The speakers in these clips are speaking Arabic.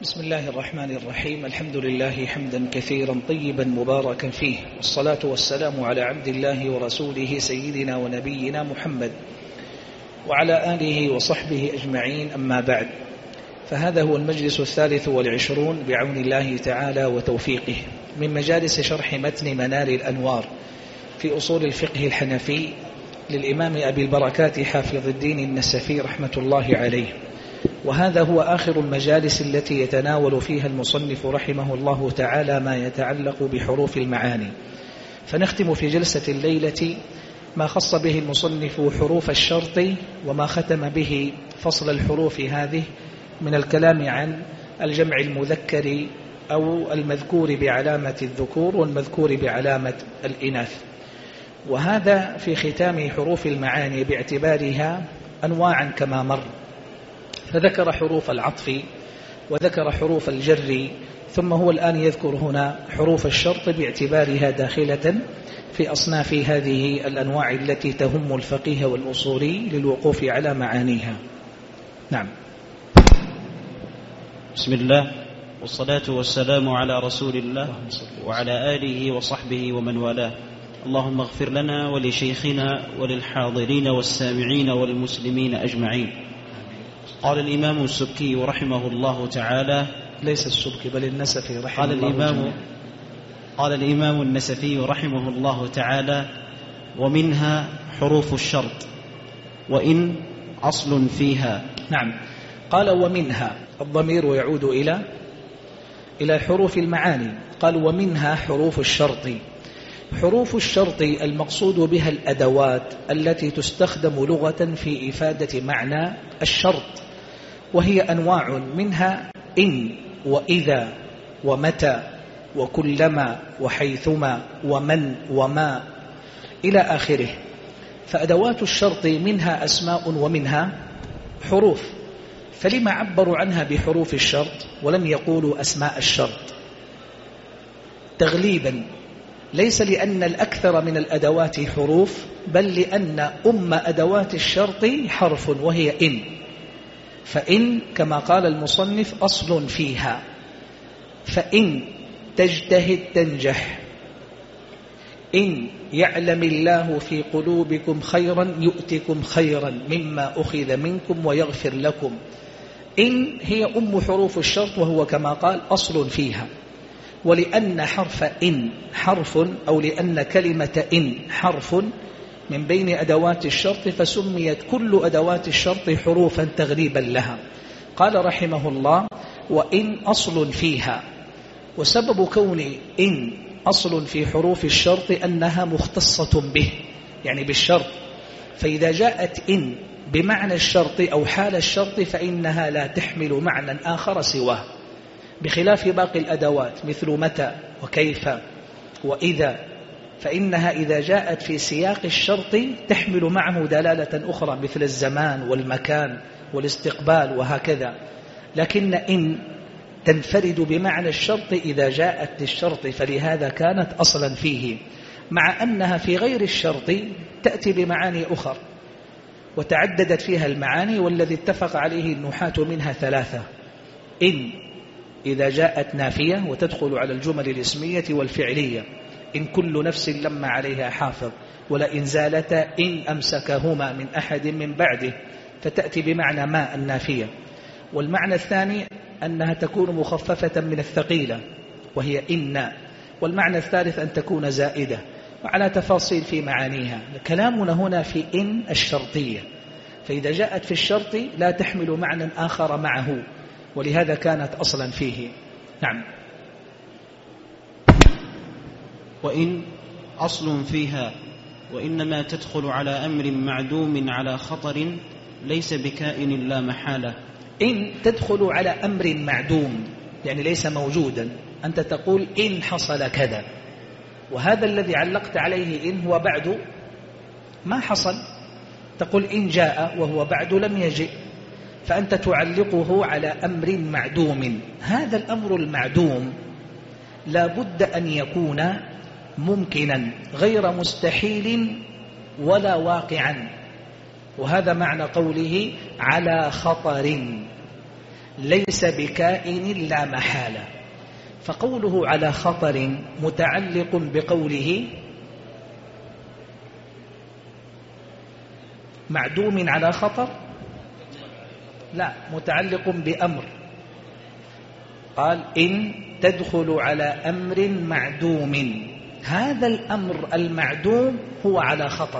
بسم الله الرحمن الرحيم. الحمد لله حمدا كثيرا طيبا مباركا فيه، والصلاة والسلام على عبد الله ورسوله سيدنا ونبينا محمد وعلى آله وصحبه أجمعين، أما بعد، فهذا هو المجلس 23 بعون الله تعالى وتوفيقه من مجالس شرح متن منار الأنوار في أصول الفقه الحنفي للإمام أبي البركات حافظ الدين النسفي رحمة الله عليه. وهذا هو آخر المجالس التي يتناول فيها المصنف رحمه الله تعالى ما يتعلق بحروف المعاني، فنختم في جلسة الليلة ما خص به المصنف حروف الشرط، وما ختم به فصل الحروف هذه من الكلام عن الجمع المذكر أو المذكور بعلامة الذكور والمذكور بعلامة الإناث. وهذا في ختام حروف المعاني باعتبارها أنواعا كما مر، فذكر حروف العطف وذكر حروف الجر، ثم هو الآن يذكر هنا حروف الشرط باعتبارها داخلة في أصناف هذه الأنواع التي تهم الفقيه والأصولي للوقوف على معانيها. نعم. بسم الله والصلاة والسلام على رسول الله وعلى آله وصحبه ومن والاه. اللهم اغفر لنا ولشيخنا وللحاضرين والسامعين والمسلمين أجمعين. قال الإمام السبكي رحمه الله تعالى، ليس السبكي بل النسفي رحمه الله. قال الإمام النسفي رحمه الله تعالى: ومنها حروف الشرط وإن أصل فيها. نعم، قال ومنها، الضمير يعود إلى حروف المعاني. قال ومنها حروف الشرط. حروف الشرط المقصود بها الأدوات التي تستخدم لغة في إفادة معنى الشرط، وهي أنواع، منها إن وإذا ومتى وكلما وحيثما ومن وما إلى آخره. فأدوات الشرط منها أسماء ومنها حروف، فلما عبروا عنها بحروف الشرط ولم يقولوا أسماء الشرط؟ تغليبا، ليس لأن الأكثر من الأدوات حروف، بل لأن أدوات الشرط حرف وهي إن. فإن كما قال المصنف أصل فيها، فإن تجتهد تنجح، إن يعلم الله في قلوبكم خيرا يؤتكم خيرا مما أخذ منكم ويغفر لكم. إن هي حروف الشرط، وهو كما قال أصل فيها. ولأن حرف إن حرف، أو لأن كلمة إن حرف من بين أدوات الشرط، فسميت كل أدوات الشرط حروفا تغليبا لها. قال رحمه الله: وإن أصل فيها. وسبب كون إن أصل في حروف الشرط أنها مختصة به، يعني بالشرط. فإذا جاءت إن بمعنى الشرط أو حال الشرط فإنها لا تحمل معنى آخر سواه، بخلاف باقي الأدوات مثل متى وكيف وإذا، فإنها إذا جاءت في سياق الشرط تحمل معه دلالة أخرى مثل الزمان والمكان والاستقبال وهكذا. لكن إن تنفرد بمعنى الشرط إذا جاءت للشرط، فلهذا كانت أصلا فيه، مع أنها في غير الشرط تأتي بمعاني أخرى وتعددت فيها المعاني، والذي اتفق عليه النحاة منها 3. إن إذا جاءت نافية وتدخل على الجمل الاسمية والفعلية، إن كل نفس لما عليها حافظ، ولئن زالتا إن أمسكهما من أحد من بعده، فتأتي بمعنى ما النافية. والمعنى الثاني أنها تكون مخففة من الثقيلة وهي إن. والمعنى الثالث أن تكون زائدة، وعلى تفاصيل في معانيها. كلامنا هنا في إن الشرطية، فإذا جاءت في الشرط لا تحمل معنى آخر معه، ولهذا كانت أصلا فيه. نعم. وإن أصل فيها، وإنما تدخل على أمر معدوم على خطر ليس بكائن لا محالة. إن تدخل على أمر معدوم، يعني ليس موجودا. أنت تقول إن حصل كذا، وهذا الذي علقت عليه إن هو بعد ما حصل. تقول إن جاء وهو بعد لم يجئ، فأنت تعلقه على أمر معدوم. هذا الأمر المعدوم لا بد أن يكون ممكنا غير مستحيل ولا واقعا، وهذا معنى قوله على خطر. ليس بكائن لا محالة. فقوله على خطر متعلق بقوله معدوم على خطر، لا، متعلق بأمر. قال إن تدخل على أمر معدوم، هذا الأمر المعدوم هو على خطر،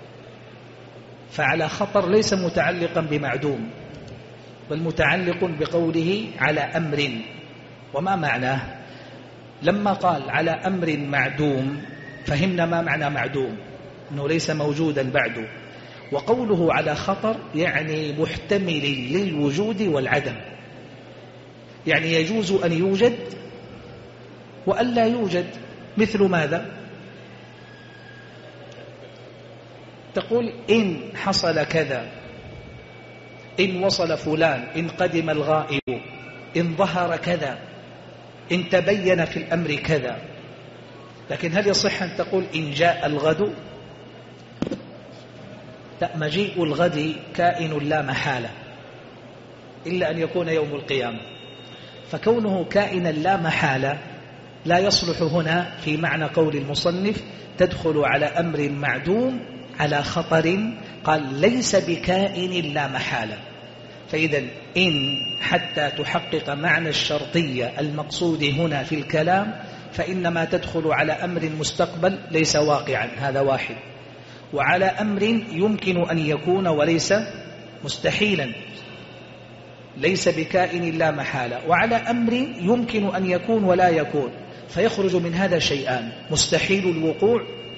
فعلى خطر ليس متعلقا بمعدوم بل متعلق بقوله على أمر. وما معناه؟ لما قال على أمر معدوم فهمنا ما معنى معدوم، أنه ليس موجودا بعده. وقوله على خطر يعني محتمل للوجود والعدم، يعني يجوز أن يوجد وأن لا يوجد. مثل ماذا؟ تقول إن حصل كذا، إن وصل فلان، إن قدم الغائب، إن ظهر كذا، إن تبين في الأمر كذا. لكن هل يصح أن تقول إن جاء الغد؟ لا، مجيء الغد كائن لا محالة إلا أن يكون يوم القيامة. فكونه كائنا لا محالة لا يصلح هنا في معنى قول المصنف تدخل على أمر معدوم على خطر. قال ليس بكائن لا محالة. فإذا إن حتى تحقق معنى الشرطية المقصود هنا في الكلام فإنما تدخل على أمر مستقبل ليس واقعا، هذا واحد، وعلى أمر يمكن أن يكون وليس مستحيلا، ليس بكائن لا محالة، وعلى أمر يمكن أن يكون ولا يكون. فيخرج من هذا شيئان: مستحيل الوقوع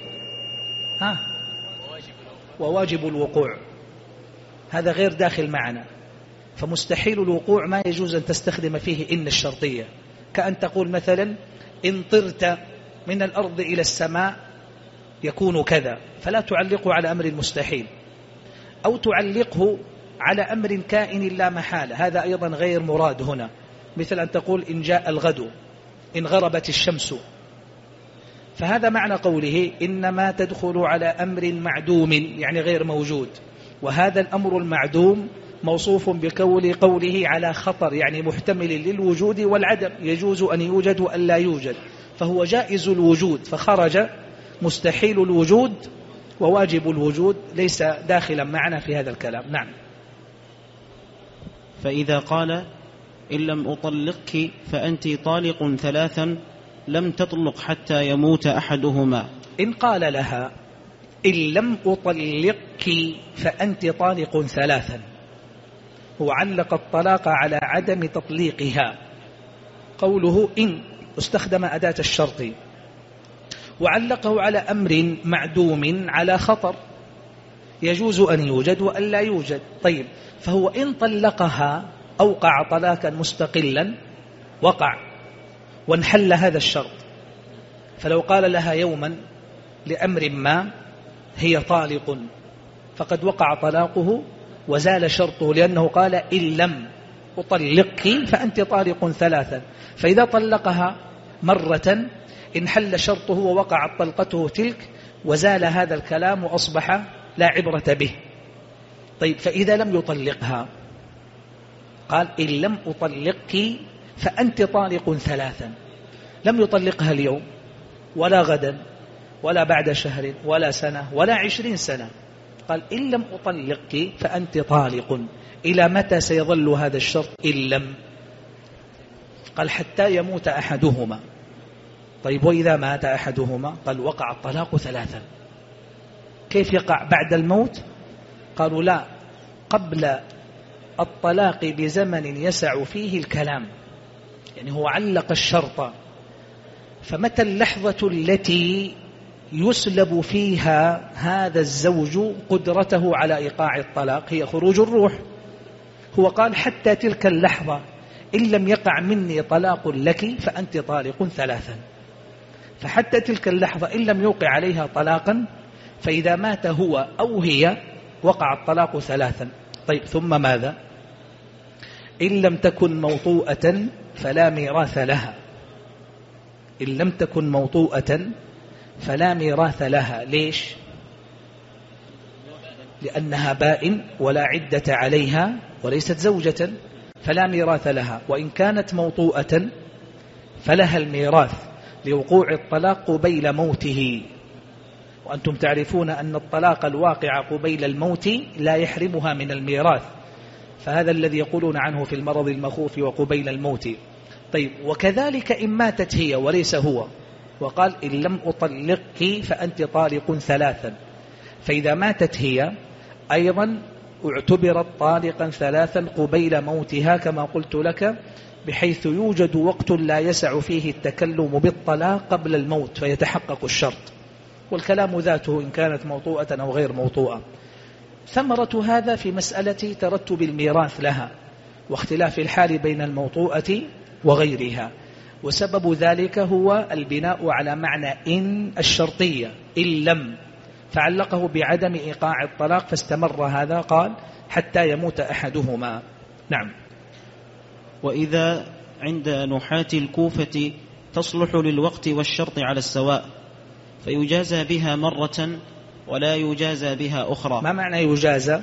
وواجب الوقوع، هذا غير داخل معنا. فمستحيل الوقوع ما يجوز أن تستخدم فيه إن الشرطية، كأن تقول مثلا إن طرت من الأرض إلى السماء يكون كذا، فلا تعلقه على أمر مستحيل، أو تعلقه على أمر كائن لا محالة، هذا أيضا غير مراد هنا. مثل أن تقول إن جاء الغد، إن غربت الشمس. فهذا معنى قوله إنما تدخل على أمر معدوم، يعني غير موجود. وهذا الأمر المعدوم موصوف قوله على خطر، يعني محتمل للوجود والعدم، يجوز أن يوجد وأن لا يوجد، فهو جائز الوجود، فخرج مستحيل الوجود وواجب الوجود، ليس داخلا معنا في هذا الكلام. نعم. فإذا قال إن لم أطلقك فأنت طالق ثلاثا لم تطلق حتى يموت أحدهما. إن قال لها إن لم أطلقك فأنت طالق ثلاثا، هو علق الطلاق على عدم تطليقها. قوله إن استخدم أداة الشرط، وعلقه على أمر معدوم على خطر، يجوز أن يوجد وأن لا يوجد. طيب، فهو إن طلقها أوقع طلاقا مستقلا وقع وانحل هذا الشرط. فلو قال لها يوما لأمر ما هي طالق فقد وقع طلاقه وزال شرطه، لأنه قال إن لم أطلقك فأنت طالق ثلاثا. فإذا طلقها مرة انحل شرطه ووقعت طلقته تلك وزال هذا الكلام وأصبح لا عبرة به. طيب، فإذا لم يطلقها قال إن لم أطلقك فأنت طالق ثلاثا، لم يطلقها اليوم ولا غدا ولا بعد شهر ولا سنة ولا 20 سنة، قال إن لم أطلقك فأنت طالق. إلى متى سيظل هذا الشرط إن لم؟ قال حتى يموت أحدهما. طيب، وإذا مات أحدهما؟ قال وقع الطلاق ثلاثا. كيف يقع بعد الموت؟ قالوا لا، قبل الطلاق بزمن يسع فيه الكلام، يعني هو علق الشرط. فمتى اللحظة التي يسلب فيها هذا الزوج قدرته على إيقاع الطلاق؟ هي خروج الروح. هو قال حتى تلك اللحظة إن لم يقع مني طلاق لك فأنت طالق ثلاثا. فحتى تلك اللحظة إن لم يوقع عليها طلاقا، فإذا مات هو أو هي وقع الطلاق ثلاثا. طيب، ثم ماذا؟ إن لم تكن موطوءة فلا ميراث لها. إن لم تكن موطوءة فلا ميراث لها. ليش؟ لأنها بائن ولا عدة عليها وليست زوجة، فلا ميراث لها، وإن كانت موطوءة فلها الميراث لوقوع الطلاق قبيل موته. وأنتم تعرفون أن الطلاق الواقع قبيل الموت لا يحرمها من الميراث، فهذا الذي يقولون عنه في المرض المخوف وقبيل الموت. طيب، وكذلك إن ماتت هي وليس هو، وقال إن لم أطلقك فأنت طالق ثلاثا، فإذا ماتت هي أيضا اعتبرت طالقا ثلاثا قبيل موتها كما قلت لك، بحيث يوجد وقت لا يسع فيه التكلم بالطلاق قبل الموت فيتحقق الشرط، والكلام ذاته إن كانت موطوءة أو غير موطوءة. ثمرة هذا في مسألة ترتب الميراث لها واختلاف الحال بين الموطوءة وغيرها، وسبب ذلك هو البناء على معنى إن الشرطية، إن لم، فعلقه بعدم إيقاع الطلاق فاستمر هذا، قال حتى يموت أحدهما. نعم. وإذا عند نحاة الكوفة تصلح للوقت والشرط على السواء، فيجازى بها مرة ولا يجازى بها أخرى. ما معنى يجازى؟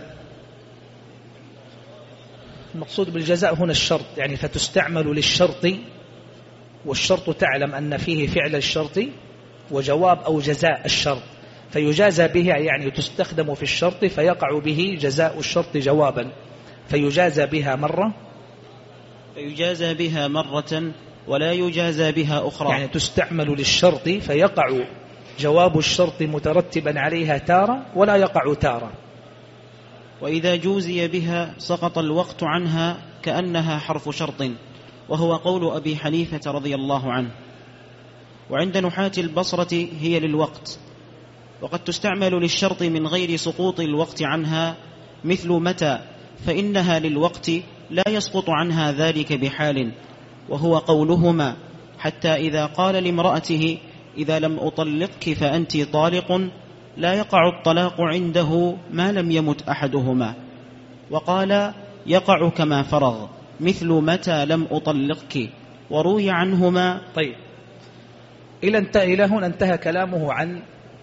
المقصود بالجزاء هنا الشرط، يعني فتستعمل للشرط، والشرط تعلم أن فيه فعل الشرط وجواب أو جزاء الشرط، فيجازى بها يعني تستخدم في الشرط فيقع به جزاء الشرط جوابا، فيجازى بها مرة، فيجازى بها مرة ولا يجازى بها أخرى، يعني تستعمل للشرط فيقع جواب الشرط مترتبا عليها تارة ولا يقع تارة. وإذا جوزي بها سقط الوقت عنها كأنها حرف شرط، وهو قول أبي حنيفة رضي الله عنه. وعند نحاة البصرة هي للوقت، وقد تستعمل للشرط من غير سقوط الوقت عنها، مثل متى، فإنها للوقت لا يسقط عنها ذلك بحال، وهو قولهما حتى إذا قال لامرأته إذا لم أطلقك فأنت طالق، لا يقع الطلاق عنده ما لم يمت أحدهما. وقال يقع كما فرغ، مثل متى لم أطلقك، وروي عنهما. طيب، إلى هنا انتهى كلامه عن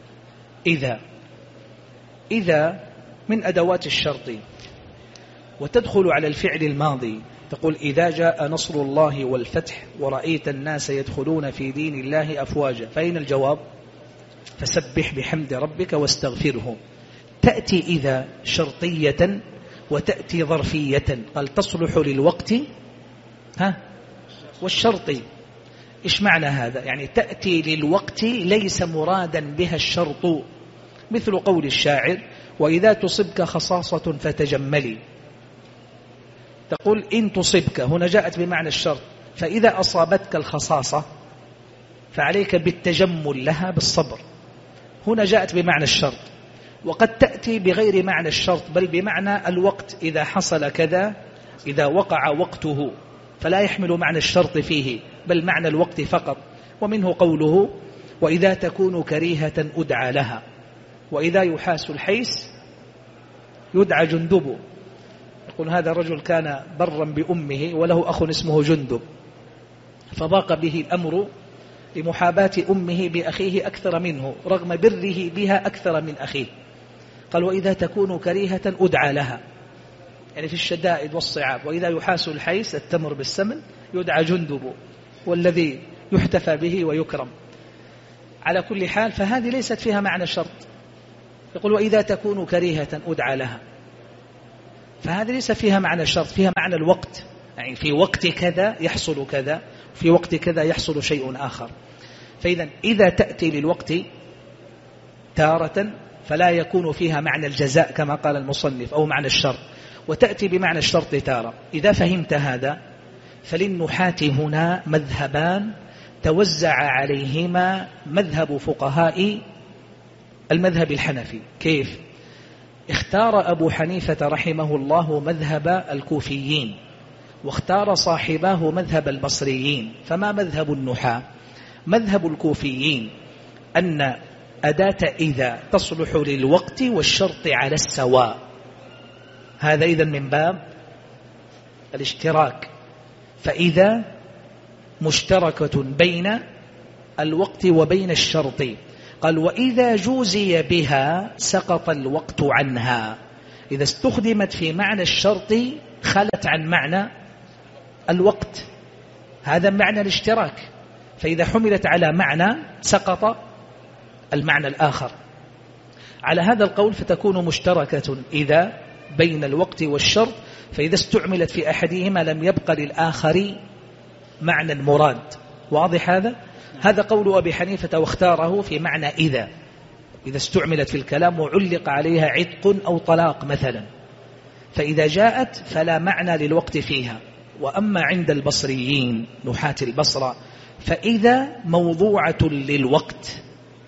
إذا من أدوات الشرط، وتدخل على الفعل الماضي، تقول إذا جاء نصر الله والفتح ورأيت الناس يدخلون في دين الله أفواجا، فأين الجواب؟ فسبح بحمد ربك واستغفره. تأتي إذا شرطية وتأتي ظرفية، قال تصلح للوقت والشرط. إيش معنى هذا؟ يعني تأتي للوقت ليس مرادا بها الشرط، مثل قول الشاعر وإذا تصبك خصاصة فتجملي، تقول إن تصبك، هنا جاءت بمعنى الشرط، فإذا أصابتك الخصاصة فعليك بالتجمل لها بالصبر، هنا جاءت بمعنى الشرط. وقد تأتي بغير معنى الشرط بل بمعنى الوقت، إذا حصل كذا، إذا وقع وقته، فلا يحمل معنى الشرط فيه بل معنى الوقت فقط. ومنه قوله وإذا تكون كريهة أدعى لها، وإذا يحاس الحيس يدعى جندب. يقول هذا الرجل كان برا بأمه وله أخ اسمه جندب، فضاق به الأمر لمحاباة أمه بأخيه أكثر منه رغم بره بها أكثر من أخيه. قال وإذا تكون كريهة أدعى لها، يعني في الشدائد والصعاب. وإذا يحاس الحيس التمر بالسمن يدعى جندب، والذي يحتفى به ويكرم. على كل حال فهذه ليست فيها معنى شرط. يقول وإذا تكون كريهة أدعى لها، فهذه ليس فيها معنى الشرط، فيها معنى الوقت، يعني في وقت كذا يحصل كذا، في وقت كذا يحصل شيء آخر. فإذا إذا تأتي للوقت تارة فلا يكون فيها معنى الجزاء كما قال المصنف أو معنى الشرط، وتأتي بمعنى الشرط تارة. إذا فهمت هذا فللنحاة هنا مذهبان توزع عليهما مذهب فقهاء المذهب الحنفي. كيف؟ اختار أبو حنيفة رحمه الله مذهب الكوفيين، واختار صاحباه مذهب البصريين. فما مذهب النحاة؟ مذهب الكوفيين أن أداة إذا تصلح للوقت والشرط على السواء، هذا إذن من باب الاشتراك، فإذا مشتركة بين الوقت وبين الشرط. قال وإذا جوزي بها سقط الوقت عنها، إذا استخدمت في معنى الشرط خلت عن معنى الوقت، هذا معنى الاشتراك، فإذا حملت على معنى سقط المعنى الآخر. على هذا القول فتكون مشتركة إذا بين الوقت والشرط، فإذا استعملت في أحدهما لم يبق للآخر معنى المراد. واضح هذا؟ هذا قول أبي حنيفة واختاره في معنى إذا استعملت في الكلام وعلق عليها عتق أو طلاق مثلا، فإذا جاءت فلا معنى للوقت فيها. وأما عند البصريين نحاة البصرة فإذا موضوعة للوقت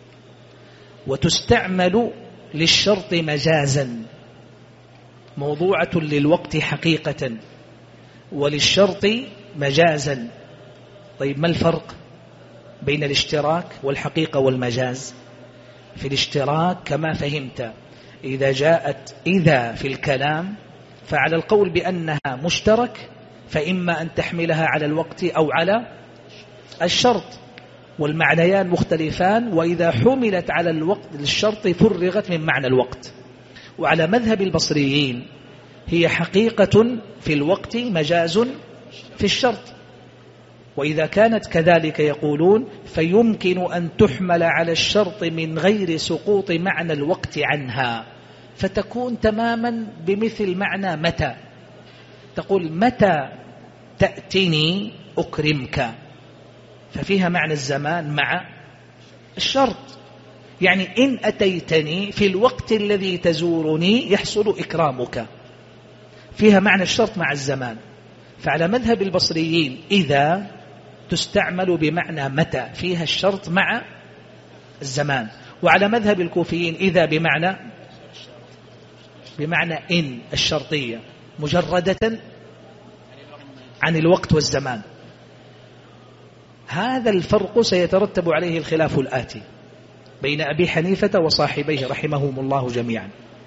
وتستعمل للشرط مجازا، موضوعة للوقت حقيقة وللشرط مجازا. طيب ما الفرق بين الاشتراك والحقيقة والمجاز؟ في الاشتراك كما فهمت إذا جاءت إذا في الكلام فعلى القول بأنها مشترك فإما أن تحملها على الوقت أو على الشرط، والمعنيان مختلفان، وإذا حملت على الوقت للشرط فرغت من معنى الوقت. وعلى مذهب البصريين هي حقيقة في الوقت مجاز في الشرط، وإذا كانت كذلك يقولون فيمكن أن تحمل على الشرط من غير سقوط معنى الوقت عنها، فتكون تماما بمثل معنى متى. تقول متى تأتني أكرمك، ففيها معنى الزمان مع الشرط، يعني إن أتيتني في الوقت الذي تزورني يحصل إكرامك، فيها معنى الشرط مع الزمان. فعلى مذهب البصريين إذا تستعمل بمعنى متى، فيها الشرط مع الزمان. وعلى مذهب الكوفيين إذا بمعنى إن الشرطية مجردة عن الوقت والزمان. هذا الفرق سيترتب عليه الخلاف الآتي بين أبي حنيفة وصاحبيه رحمهم الله جميعا.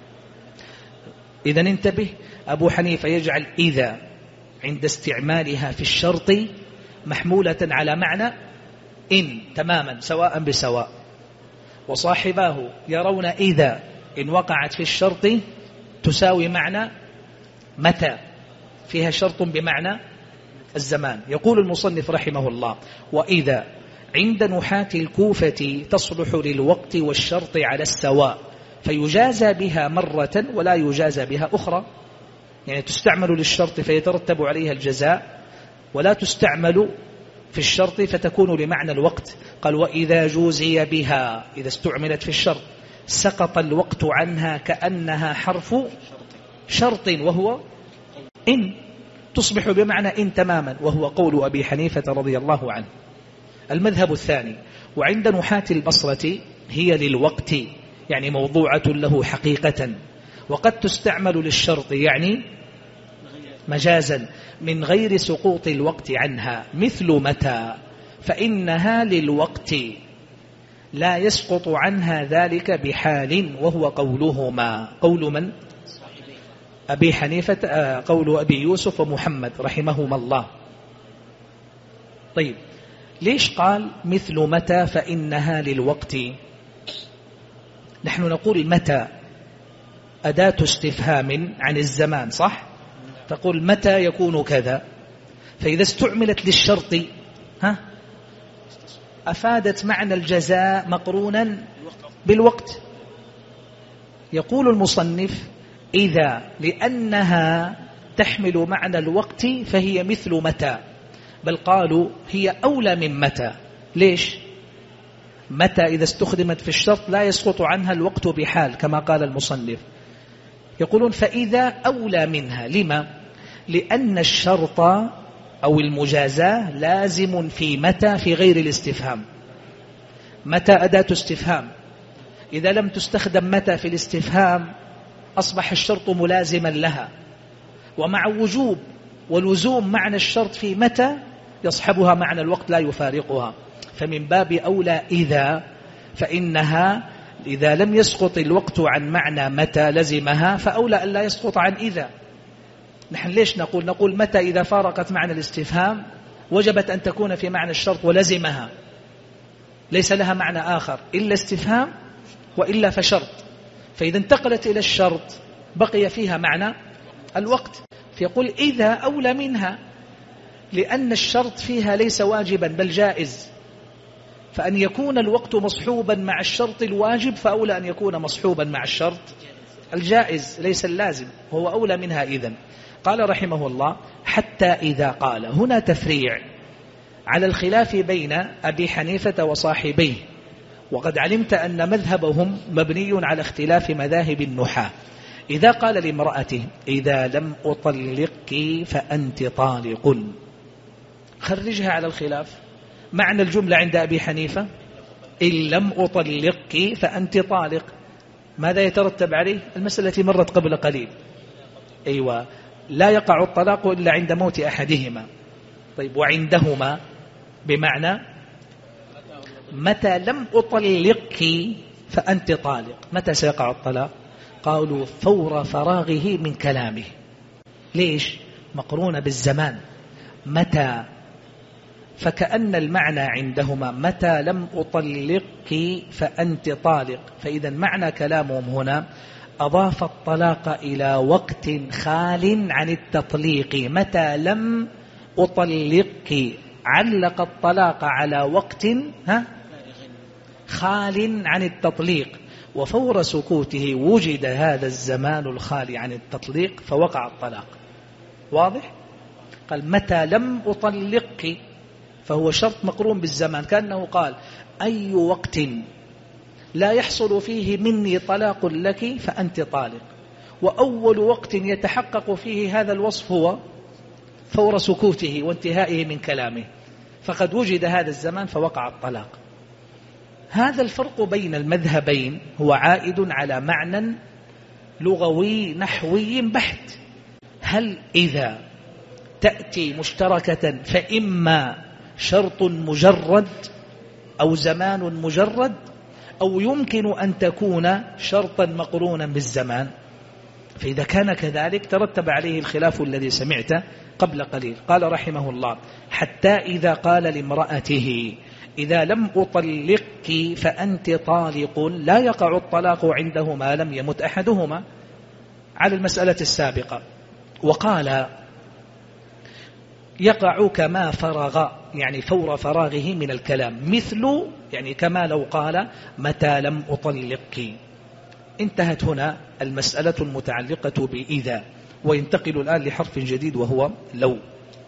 إذن انتبه، أبو حنيفة يجعل إذا عند استعمالها في الشرط محمولة على معنى إن تماما سواء بسواء، وصاحباه يرون إذا إن وقعت في الشرط تساوي معنى متى، فيها شرط بمعنى الزمان. يقول المصنف رحمه الله: وإذا عند نحاة الكوفة تصلح للوقت والشرط على السواء، فيجازى بها مرة ولا يجازى بها أخرى، يعني تستعمل للشرط فيترتب عليها الجزاء، ولا تستعمل في الشرط فتكون لمعنى الوقت. قال: وإذا جوزي بها، إذا استعملت في الشرط سقط الوقت عنها كأنها حرف شرط وهو إن، تصبح بمعنى إن تماما، وهو قول أبي حنيفة رضي الله عنه. المذهب الثاني: وعند نحاة البصرة هي للوقت، يعني موضوعة له حقيقة، وقد تستعمل للشرط يعني مجازا من غير سقوط الوقت عنها، مثل متى، فإنها للوقت لا يسقط عنها ذلك بحال، وهو قولهما. قول من؟ أبي حنيفة، قول أبي يوسف ومحمد رحمهما الله. طيب ليش قال مثل متى فإنها للوقت؟ نحن نقول متى أداة استفهام عن الزمان، صح؟ تقول متى يكون كذا، فإذا استعملت للشرط أفادت معنى الجزاء مقرونا بالوقت. يقول المصنف: إذا لأنها تحمل معنى الوقت فهي مثل متى، بل قالوا هي أولى من متى. ليش؟ متى إذا استخدمت في الشرط لا يسقط عنها الوقت بحال كما قال المصنف. يقولون فإذا أولى منها. لما؟ لأن الشرط أو المجازاة لازم في متى في غير الاستفهام. متى أداة استفهام، إذا لم تستخدم متى في الاستفهام أصبح الشرط ملازما لها، ومع وجوب ولزوم معنى الشرط في متى يصحبها معنى الوقت لا يفارقها. فمن باب أولى إذا، فإنها إذا لم يسقط الوقت عن معنى متى لزمها، فأولى أن لا يسقط عن إذا. نحن ليش نقول متى إذا فارقت معنى الاستفهام وجبت أن تكون في معنى الشرط ولزمها، ليس لها معنى آخر إلا استفهام وإلا فشرط. فإذا انتقلت إلى الشرط بقي فيها معنى الوقت، فيقول إذا أولى منها، لأن الشرط فيها ليس واجبا بل جائز، فأن يكون الوقت مصحوبا مع الشرط الواجب فأولى أن يكون مصحوبا مع الشرط الجائز ليس اللازم، هو أولى منها إذن. قال رحمه الله: حتى إذا قال. هنا تفريع على الخلاف بين أبي حنيفة وصاحبيه، وقد علمت أن مذهبهم مبني على اختلاف مذاهب النحاة. إذا قال لامرأته: إذا لم أطلقك فأنت طالق، خرجها على الخلاف. معنى الجملة عند أبي حنيفة: إن لم أطلقك فأنت طالق، ماذا يترتب عليه؟ المسألة التي مرت قبل قليل، أيوة، لا يقع الطلاق إلا عند موت أحدهما. طيب، وعندهما بمعنى متى لم أطلقك فأنت طالق. متى سيقع الطلاق؟ قالوا: فور فراغه من كلامه. ليش؟ مقرونة بالزمان، متى، فكأن المعنى عندهما متى لم أطلقك فأنت طالق، فإذا معنى كلامهم هنا أضاف الطلاق إلى وقت خال عن التطليق. متى لم أطلقك علق الطلاق على وقت خال عن التطليق، وفور سكوته وجد هذا الزمان الخالي عن التطليق فوقع الطلاق. واضح؟ قال: متى لم أطلقك، فهو شرط مقرون بالزمان، كأنه قال: أي وقت لا يحصل فيه مني طلاق لك فأنت طالق، وأول وقت يتحقق فيه هذا الوصف هو فور سكوته وانتهائه من كلامه، فقد وجد هذا الزمان فوقع الطلاق. هذا الفرق بين المذهبين هو عائد على معنى لغوي نحوي بحت. هل إذا تأتي مشتركة فإما شرط مجرد أو زمان مجرد، أو يمكن أن تكون شرطا مقرونا بالزمان، فإذا كان كذلك ترتب عليه الخلاف الذي سمعته قبل قليل. قال رحمه الله: حتى إذا قال لامرأته: إذا لم أطلقك فأنت طالق، لا يقع الطلاق عنده ما لم يمت أحدهما، على المسألة السابقة. وقال: يقع كما فرغ، يعني فور فراغه من الكلام، مثل، يعني كما لو قال: متى لم أطلقك. انتهت هنا المسألة المتعلقة بإذا، وينتقل الآن لحرف جديد وهو لو.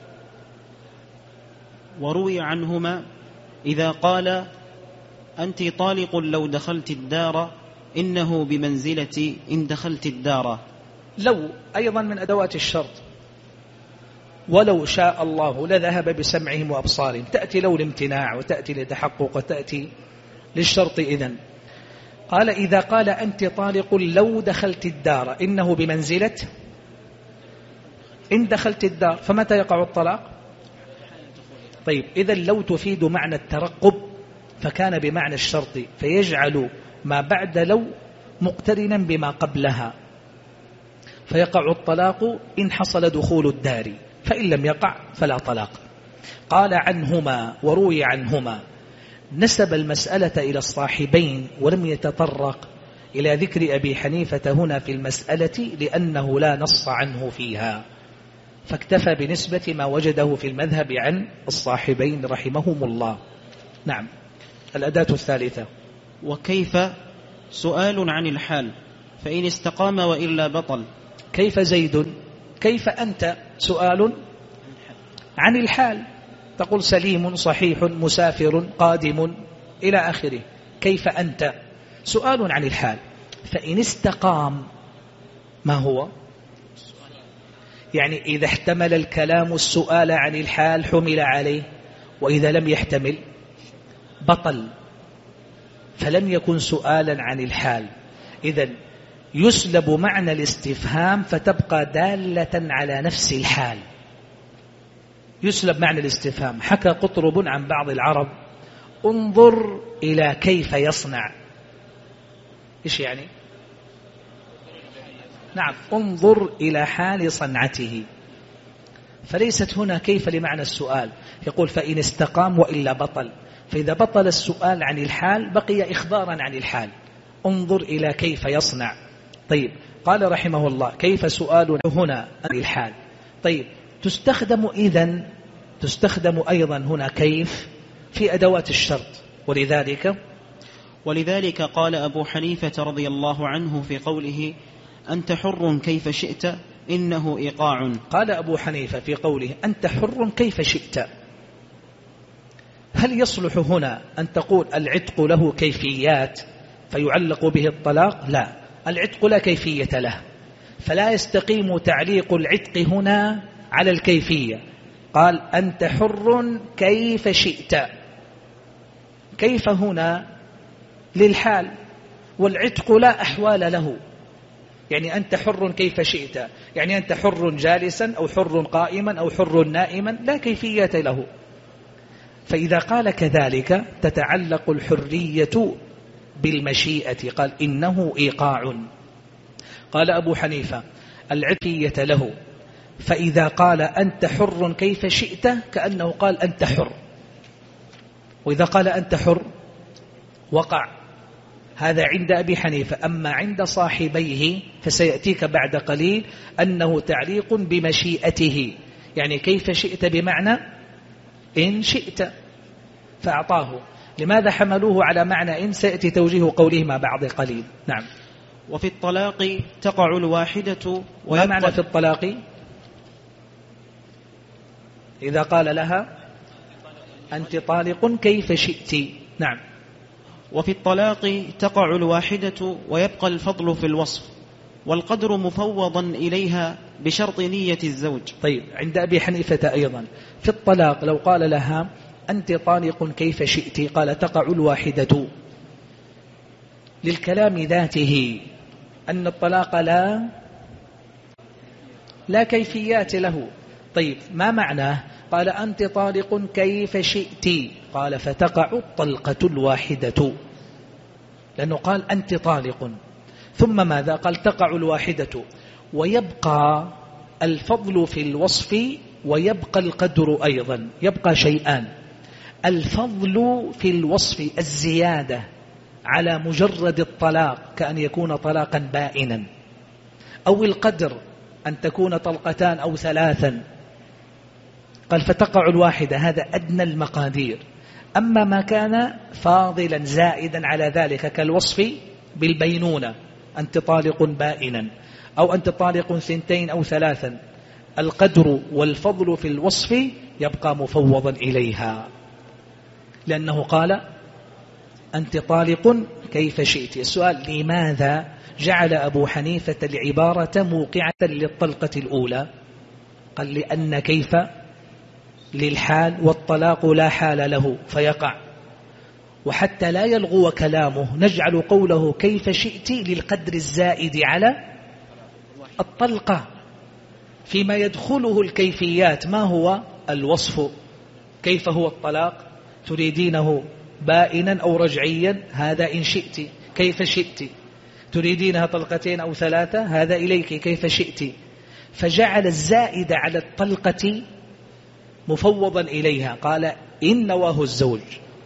وروي عنهما: إذا قال: أنت طالق لو دخلت الدار، إنه بمنزلة إن دخلت الدار. لو أيضا من أدوات الشرط، ولو شاء الله لذهب بسمعهم وأبصارهم، تأتي لو الامتناع، وتأتي لتحقق، وتأتي للشرط. إذن قال: إذا قال: أنت طالق لو دخلت الدار، إنه بمنزلة إن دخلت الدار، فمتى يقع الطلاق؟ طيب، إذن لو تفيد معنى الترقب فكان بمعنى الشرط، فيجعل ما بعد لو مقترنا بما قبلها، فيقع الطلاق إن حصل دخول الدار، فإن لم يقع فلا طلاق. قال: عنهما، وروي عنهما. نسب المسألة إلى الصاحبين ولم يتطرق إلى ذكر أبي حنيفة هنا في المسألة، لأنه لا نص عنه فيها، فاكتفى بنسبة ما وجده في المذهب عن الصاحبين رحمهم الله. نعم. الأداة الثالثة: وكيف سؤال عن الحال، فإن استقام وإلا بطل. كيف زيد، كيف أنت، سؤال عن الحال، تقول سليم، صحيح، مسافر، قادم، إلى آخره. كيف أنت سؤال عن الحال. فإن استقام، ما هو؟ يعني إذا احتمل الكلام السؤال عن الحال حمل عليه، وإذا لم يحتمل بطل، فلم يكن سؤالا عن الحال. إذن يسلب معنى الاستفهام فتبقى دالة على نفس الحال، يسلب معنى الاستفهام. حكى قطرب عن بعض العرب: انظر إلى كيف يصنع. إيش يعني؟ نعم، انظر إلى حال صنعته. فليست هنا كيف لمعنى السؤال، يقول: فإن استقام وإلا بطل، فإذا بطل السؤال عن الحال بقي إخبارا عن الحال. انظر إلى كيف يصنع. طيب، قال رحمه الله: كيف سؤال هنا عن الحال. طيب، تستخدم إذن تستخدم أيضا هنا كيف في أدوات الشرط. ولذلك قال أبو حنيفة رضي الله عنه في قوله أنت حر كيف شئت إنه إيقاع. قال أبو حنيفة في قوله أنت حر كيف شئت، هل يصلح هنا أن تقول العتق له كيفيات فيعلق به الطلاق؟ لا، العتق لا كيفية له، فلا يستقيم تعليق العتق هنا على الكيفية. قال أنت حر كيف شئت، كيف هنا للحال، والعتق لا أحوال له. يعني أنت حر كيف شئت، يعني أنت حر جالسا أو حر قائما أو حر نائما، لا كيفية له. فإذا قال كذلك تتعلق الحرية بالمشيئة. قال إنه إيقاع. قال أبو حنيفة العتقية له، فإذا قال أنت حر كيف شئت كأنه قال أنت حر، وإذا قال أنت حر وقع. هذا عند أبي حنيفة. أما عند صاحبيه فسيأتيك بعد قليل أنه تعليق بمشيئته، يعني كيف شئت بمعنى إن شئت، فأعطاه. لماذا حملوه على معنى إن؟ سيأتي توجيه قولهما بعد قليل. نعم. وفي الطلاق تقع الواحدة. ما معنى في الطلاق؟ إذا قال لها أنت طالق كيف شئت. نعم. وفي الطلاق تقع الواحدة ويبقى الفضل في الوصف، والقدر مفوضا إليها بشرط نية الزوج. طيب، عند أبي حنيفة أيضا في الطلاق لو قال لها أنت طالق كيف شئت، قال تقع الواحدة للكلام ذاته، أن الطلاق لا كيفيات له. طيب، ما معناه؟ قال أنت طالق كيف شئت، قال فتقع الطلقة الواحدة، لأنه قال أنت طالق، ثم ماذا؟ قال تقع الواحدة، ويبقى الفضل في الوصف ويبقى القدر أيضا. يبقى شيئان: الفضل في الوصف الزيادة على مجرد الطلاق كأن يكون طلاقا بائنا، أو القدر أن تكون طلقتان أو ثلاثا. قال فتقع الواحدة، هذا أدنى المقادير. أما ما كان فاضلا زائدا على ذلك كالوصف بالبينونة، أنت طالق بائنا أو أنت طالق 2 أو 3، القدر والفضل في الوصف يبقى مفوضا إليها، لأنه قال أنت طالق كيف شئت. السؤال: لماذا جعل أبو حنيفة العبارة موقعة للطلقة الأولى؟ قال لأن كيف للحال، والطلاق لا حال له فيقع. وحتى لا يلغو كلامه نجعل قوله كيف شئت للقدر الزائد على الطلقة، فيما يدخله الكيفيات. ما هو الوصف؟ كيف هو الطلاق؟ تريدينه بائنا أو رجعيا؟ هذا إن شئت كيف شئت. تريدينها 2 أو 3؟ هذا إليك كيف شئت. فجعل الزائد على الطلقة مفوضا إليها. قال إن نواه الزوج،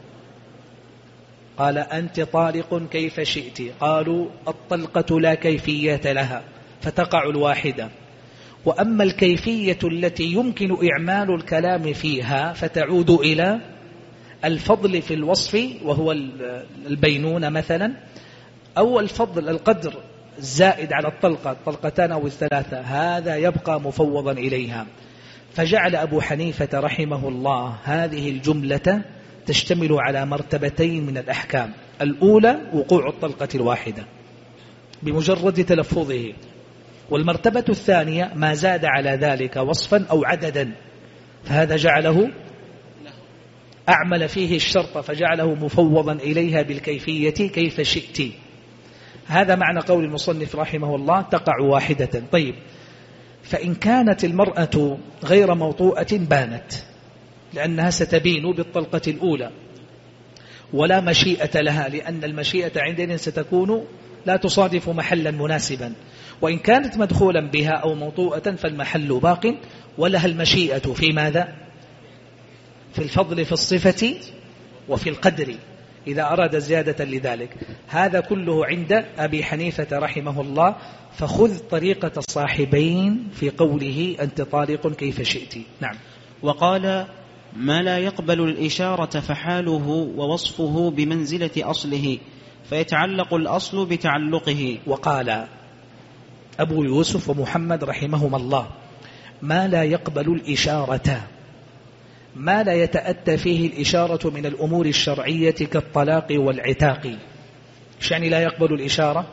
قال أنت طالق كيف شئت، قالوا الطلقة لا كيفية لها فتقع الواحدة. وأما الكيفية التي يمكن إعمال الكلام فيها فتعود إلى الفضل في الوصف، وهو البينونة مثلا، أو الفضل القدر الزائد على الطلقة 2 أو 3، هذا يبقى مفوضا إليها. فجعل أبو حنيفة رحمه الله هذه الجملة تشتمل على مرتبتين من الأحكام: الأولى وقوع الطلقة الواحدة بمجرد تلفظه، والمرتبة الثانية ما زاد على ذلك وصفا أو عددا، فهذا جعله أعمل فيه الشرط فجعله مفوضا إليها بالكيفية كيف شئت. هذا معنى قول المصنف رحمه الله تقع واحدة. طيب، فإن كانت المرأة غير موطوءة بانت، لأنها ستبين بالطلقة الأولى ولا مشيئة لها، لأن المشيئة عندنا ستكون لا تصادف محلا مناسبا. وإن كانت مدخولا بها أو موطوءة فالمحل باق، ولها المشيئة في ماذا؟ في الفضل في الصفة وفي القدر إذا أراد زيادة لذلك. هذا كله عند أبي حنيفة رحمه الله. فخذ طريقة الصاحبين في قوله أنت طالق كيف شئت. نعم. وقال ما لا يقبل الإشارة فحاله ووصفه بمنزلة أصله فيتعلق الأصل بتعلقه. وقال أبو يوسف ومحمد رحمهما الله: ما لا يقبل الإشارة، ما لا يتأتى فيه الإشارة من الأمور الشرعية كالطلاق والعتاق. إيش يعني لا يقبل الإشارة؟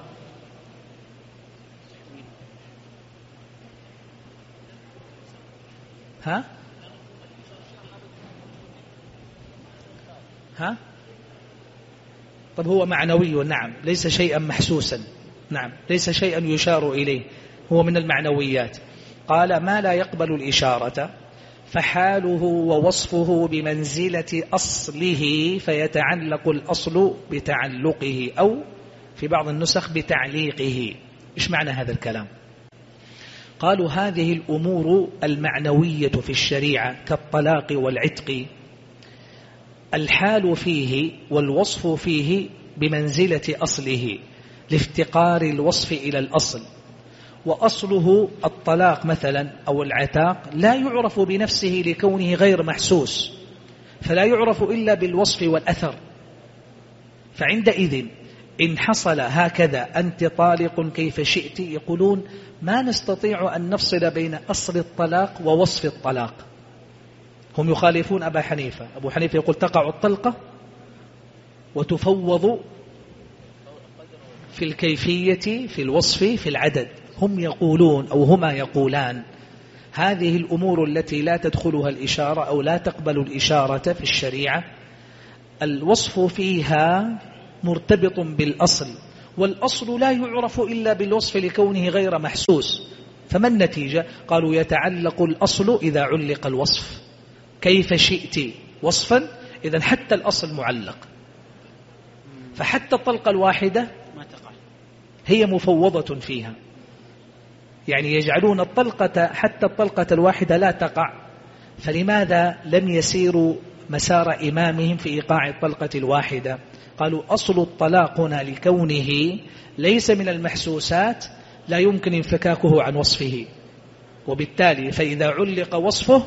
ها؟ طب هو معنوي، نعم، ليس شيئا محسوسا، نعم، ليس شيئا يشار إليه، هو من المعنويات. قال: ما لا يقبل الإشارة فحاله ووصفه بمنزلة أصله فيتعلق الأصل بتعلقه، أو في بعض النسخ بتعليقه. إيش معنى هذا الكلام؟ قالوا: هذه الأمور المعنوية في الشريعة كالطلاق والعتق الحال فيه والوصف فيه بمنزلة أصله لافتقار الوصف إلى الأصل، وأصله الطلاق مثلا أو العتاق لا يعرف بنفسه لكونه غير محسوس، فلا يعرف إلا بالوصف والأثر. فعندئذ إن حصل هكذا أنت طالق كيف شئت، يقولون ما نستطيع أن نفصل بين أصل الطلاق ووصف الطلاق. هم يخالفون أبا حنيفة. أبو حنيفة يقول تقع الطلقة وتفوض في الكيفية في الوصف في العدد. هم يقولون أو هما يقولان هذه الأمور التي لا تدخلها الإشارة أو لا تقبل الإشارة في الشريعة الوصف فيها مرتبط بالأصل، والأصل لا يعرف إلا بالوصف لكونه غير محسوس. فما النتيجة؟ قالوا: يتعلق الأصل إذا علق الوصف. كيف شئت وصفا، إذن حتى الأصل معلق. فحتى الطلقة الواحدة هي مفوضة فيها، يعني يجعلون الطلقة حتى الطلقة الواحدة لا تقع. فلماذا لم يسيروا مسار إمامهم في إيقاع الطلقة الواحدة؟ قالوا: أصل الطلاق هنا لكونه ليس من المحسوسات لا يمكن انفكاكه عن وصفه، وبالتالي فإذا علق وصفه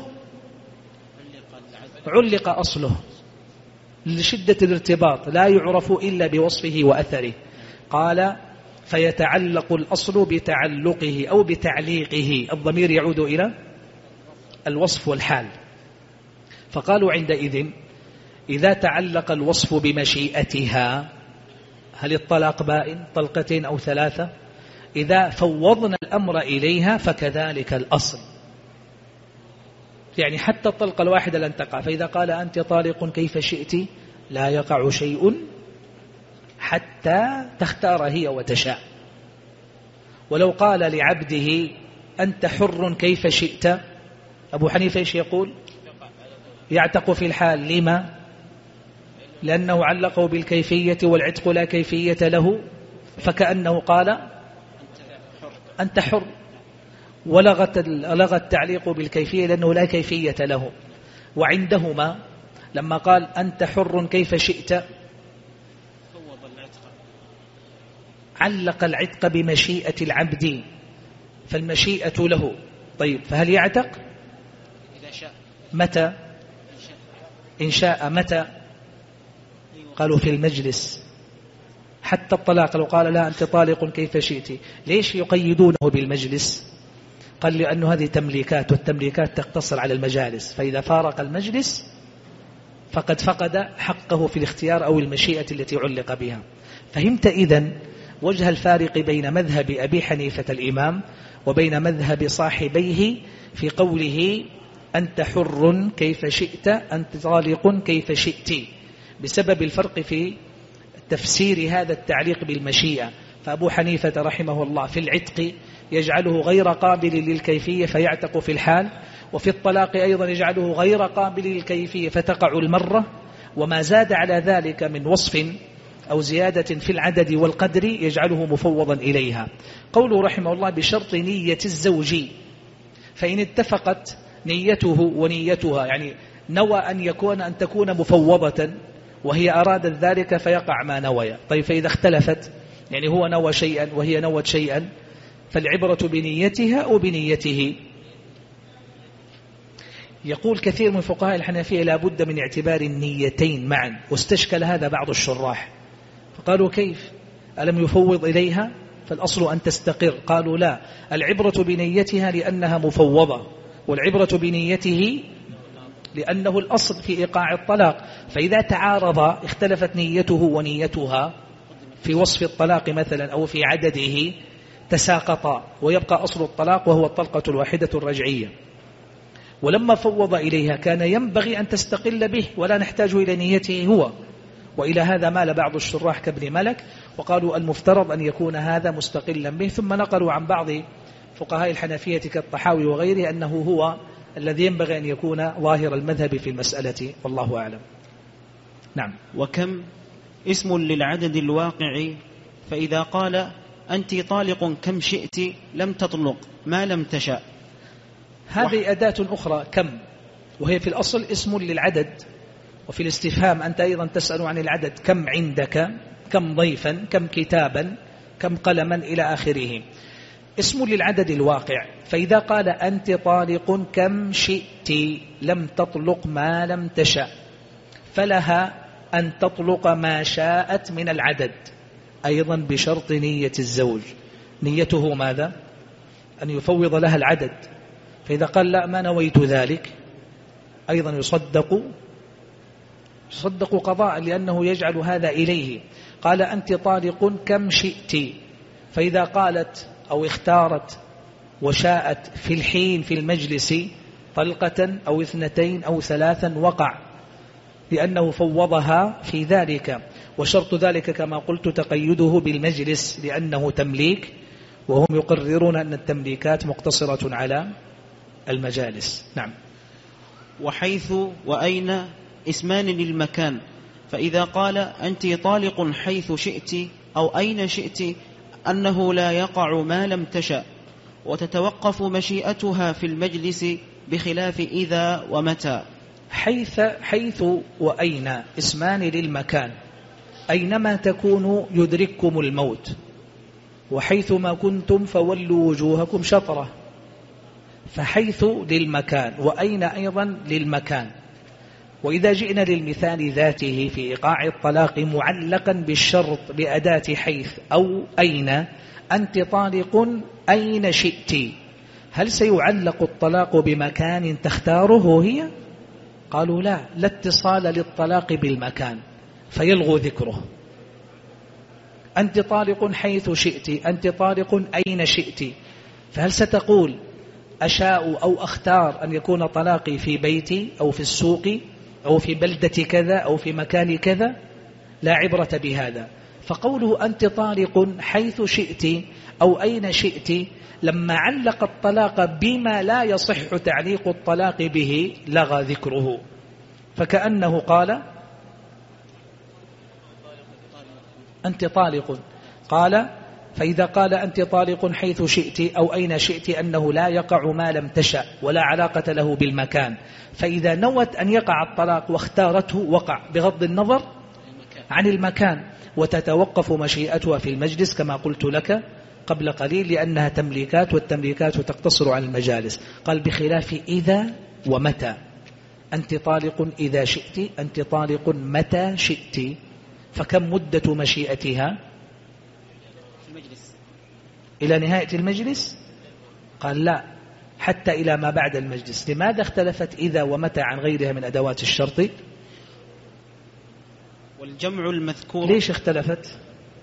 علق أصله لشدة الارتباط، لا يعرف إلا بوصفه وأثره. قال: فيتعلق الأصل بتعلقه أو بتعليقه، الضمير يعود إلى الوصف والحال. فقالوا عندئذ إذا تعلق الوصف بمشيئتها، هل الطلاق بائن طلقتين أو ثلاثة؟ إذا فوضنا الأمر إليها فكذلك الأصل، يعني حتى الطلقة الواحدة لن تقع. فإذا قال أنت طالق كيف شئت لا يقع شيء حتى تختار هي وتشاء. ولو قال لعبده أنت حر كيف شئت، أبو حنيفة إيش يقول؟ يعتق في الحال. لما؟ لأنه علقه بالكيفية والعتق لا كيفية له، فكأنه قال أنت حر، ولغى التعليق بالكيفية لأنه لا كيفية له. وعندهما لما قال أنت حر كيف شئت علق العتق بمشيئة العبد، فالمشيئة له. طيب فهل يعتق؟ متى؟ إن شاء. متى؟ قالوا في المجلس. حتى الطلاق لو قال لا أنت طالق كيف شئت، ليش يقيدونه بالمجلس؟ قال لأنه هذه تمليكات، والتمليكات تقتصر على المجالس، فإذا فارق المجلس فقد فقد حقه في الاختيار أو المشيئة التي علق بها. فهمت إذن وجه الفارق بين مذهب أبي حنيفة الإمام وبين مذهب صاحبيه في قوله أنت حر كيف شئت أنت طالق كيف شئت، بسبب الفرق في تفسير هذا التعليق بالمشيئة. فأبو حنيفة رحمه الله في العتق يجعله غير قابل للكيفية فيعتق في الحال، وفي الطلاق أيضا يجعله غير قابل للكيفية فتقع المرة، وما زاد على ذلك من وصف أو زيادة في العدد والقدر يجعله مفوضا إليها. قوله رحمه الله بشرط نية الزوج، فإن اتفقت نيته ونيتها، يعني نوى أن تكون مفوضة وهي أرادت ذلك فيقع ما نوى. طيب فإذا اختلفت، يعني هو نوى شيئا وهي نوت شيئا، فالعبرة بنيتها أو بنيته. يقول كثير من فقهاء الحنفية لا بد من اعتبار النيتين معا، واستشكل هذا بعض الشراح فقالوا كيف؟ ألم يفوض إليها؟ فالأصل أن تستقر. قالوا لا، العبرة بنيتها لأنها مفوضة، والعبرة بنيته لأنه الأصل في إيقاع الطلاق. فإذا تعارض اختلفت نيته ونيتها في وصف الطلاق مثلا أو في عدده تساقطا، ويبقى أصل الطلاق وهو الطلقة الواحدة الرجعية. ولما فوض إليها كان ينبغي أن تستقل به ولا نحتاج إلى نيته هو. وإلى هذا مال بعض الشراح كابن ملك وقالوا المفترض أن يكون هذا مستقلا به، ثم نقلوا عن بعض فقهاء الحنفية كالطحاوي وغيره أنه هو الذي ينبغي أن يكون ظاهر المذهب في المسألة، والله أعلم. نعم. وكم اسم للعدد الواقع، فإذا قال أنت طالق كم شئت لم تطلق ما لم تشاء. هذه أداة أخرى كم، وهي في الأصل اسم للعدد، وفي الاستفهام أنت أيضا تسأل عن العدد، كم عندك، كم ضيفا، كم كتابا، كم قلما إلى آخره. اسم للعدد الواقع، فإذا قال أنت طالق كم شئت لم تطلق ما لم تشاء، فلها أن تطلق ما شاءت من العدد، أيضا بشرط نية الزوج. نيته ماذا؟ أن يفوض لها العدد. فإذا قال لا ما نويت ذلك أيضا يصدق قضاء، لأنه يجعل هذا إليه. قال أنت طالق كم شئت، فإذا قالت أو اختارت وشاءت في الحين في المجلس طلقة أو 2 أو 3 وقع، لأنه فوضها في ذلك. وشرط ذلك كما قلت تقيده بالمجلس لأنه تمليك، وهم يقررون أن التمليكات مقتصرة على المجالس. نعم. وحيث وأين اسمان للمكان، فإذا قال أنت طالق حيث شئت أو أين شئت أنه لا يقع ما لم تشأ، وتتوقف مشيئتها في المجلس بخلاف إذا ومتى. حيث وأين اسمان للمكان، أينما تكونوا يدرككم الموت، وحيث ما كنتم فولوا وجوهكم شطرة. فحيث للمكان، وأين أيضا للمكان. وإذا جئنا للمثال ذاته في إيقاع الطلاق معلقا بالشرط بأداة حيث أو أين، أنت طالق أين شئت، هل سيعلق الطلاق بمكان تختاره هي؟ قالوا لا اتصال للطلاق بالمكان فيلغو ذكره. أنت طالق حيث شئت، أنت طالق أين شئت، فهل ستقول أشاء أو أختار أن يكون طلاقي في بيتي أو في السوق أو في بلدة كذا أو في مكان كذا؟ لا عبرة بهذا. فقوله أنت طالق حيث شئت أو أين شئت لما علق الطلاق بما لا يصح تعليق الطلاق به لغى ذكره، فكأنه قال أنت طالق. قال فإذا قال أنت طالق حيث شئت أو أين شئت أنه لا يقع ما لم تشأ ولا علاقة له بالمكان، فإذا نوت أن يقع الطلاق واختارته وقع بغض النظر عن المكان، وتتوقف مشيئتها في المجلس كما قلت لك قبل قليل لأنها تمليكات، والتمليكات تقتصر على المجالس. قال بخلاف إذا ومتى، أنت طالق إذا شئت، أنت طالق متى شئت. فكم مدة مشيئتها؟ إلى نهاية المجلس؟ قال لا، حتى إلى ما بعد المجلس. لماذا اختلفت إذا ومتى عن غيرها من أدوات الشرط؟ والجمع المذكور ليش اختلفت؟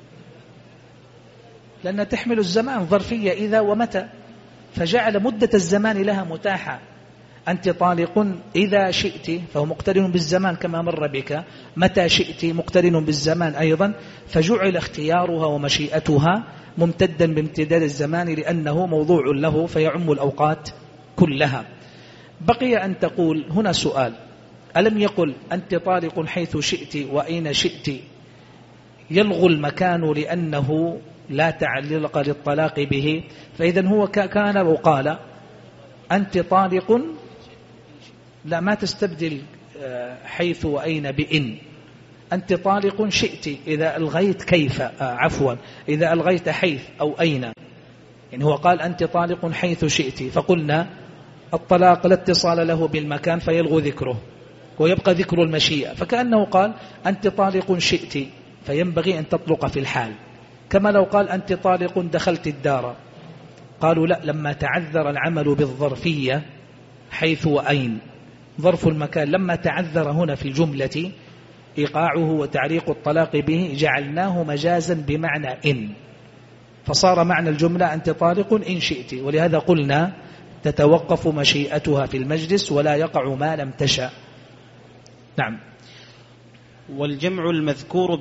لأنها تحمل الزمان ظرفية إذا ومتى، فجعل مدة الزمان لها متاحة. أنت طالق إذا شئت فهو مقترن بالزمان كما مر بك، متى شئت مقترن بالزمان أيضا، فجعل اختيارها ومشيئتها ممتدا بامتداد الزمان لأنه موضوع له فيعم الأوقات كلها. بقي أن تقول هنا سؤال، ألم يقل أنت طالق حيث شئت وأين شئت يلغو المكان لأنه لا تعلق للطلاق به؟ فإذا هو كان وقال أنت طالق، لا ما تستبدل حيث وأين بإن، أنت طالق شئت إذا ألغيت كيف إذا ألغيت حيث أو أين. يعني هو قال أنت طالق حيث شئت، فقلنا الطلاق لا اتصال له بالمكان فيلغو ذكره ويبقى ذكر المشيئة، فكأنه قال أنت طالق شئت فينبغي أن تطلق في الحال، كما لو قال أنت طالق دخلت الدار. قالوا لا، لما تعذر العمل بالظرفية حيث وأين، ظرف المكان لما تعذر هنا في الجملة إيقاعه وتعليق الطلاق به جعلناه مجازا بمعنى إن، فصار معنى الجملة أنت طالق إن شئت، ولهذا قلنا تتوقف مشيئتها في المجلس ولا يقع ما لم تشاء. نعم. والجمع المذكور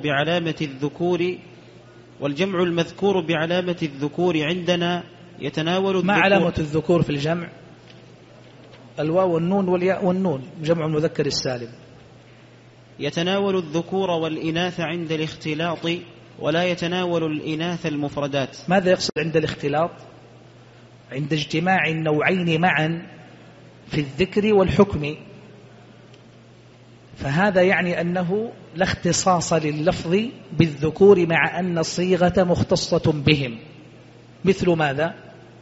بعلامة الذكور عندنا يتناول الذكور. ما علامة الذكور في الجمع؟ الواو والنون والياء والنون، جمع المذكر السالم. يتناول الذكور والإناث عند الاختلاط ولا يتناول الإناث المفردات. ماذا يقصد عند الاختلاط؟ عند اجتماع النوعين معا في الذكر والحكم، فهذا يعني أنه لا اختصاص لللفظ بالذكور مع أن الصيغة مختصة بهم. مثل ماذا؟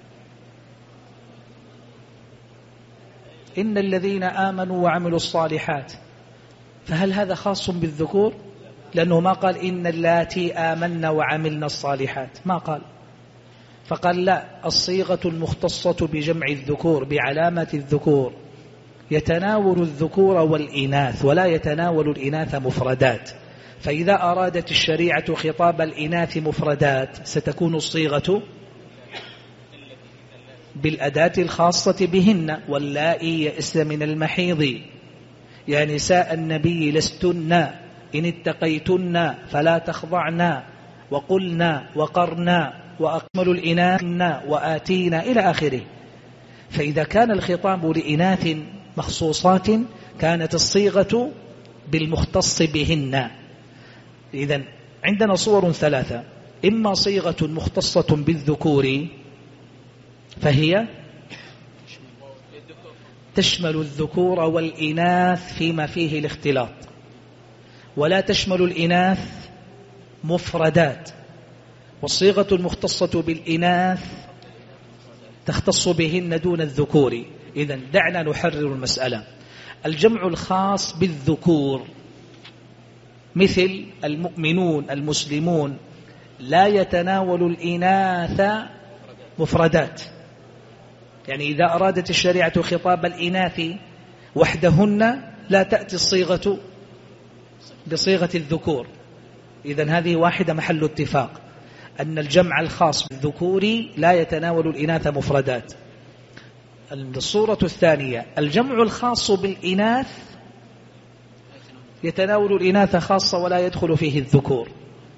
إن الذين آمنوا وعملوا الصالحات، فهل هذا خاص بالذكور؟ لأنه ما قال إن اللاتي آمن وعملنا الصالحات، ما قال، فقال لا، الصيغة المختصة بجمع الذكور بعلامة الذكور يتناول الذكور والإناث ولا يتناول الإناث مفردات. فإذا أرادت الشريعة خطاب الإناث مفردات ستكون الصيغة بالأداة الخاصة بهن، واللائي يئسن من المحيض يا نساء النبي لستن إن اتقيتن فلا تخضعن وقلنا وقرنا وأكملوا الإناث وآتينا إلى آخره. فإذا كان الخطاب لإناث مخصوصات كانت الصيغة بالمختص بهن. إذن عندنا صور ثلاثة: إما صيغة مختصة بالذكور فهي تشمل الذكور والإناث فيما فيه الاختلاط، ولا تشمل الإناث مفردات، والصيغة المختصة بالإناث تختص بهن دون الذكور. إذن دعنا نحرر المسألة. الجمع الخاص بالذكور مثل المؤمنون المسلمون لا يتناول الإناث مفردات، يعني إذا أرادت الشريعة خطاب الإناث وحدهن لا تأتي الصيغة بصيغة الذكور. إذن هذه واحدة محل اتفاق، أن الجمع الخاص بالذكور لا يتناول الإناث مفردات. الصورة الثانية: الجمع الخاص بالإناث يتناول الإناث خاصة ولا يدخل فيه الذكور.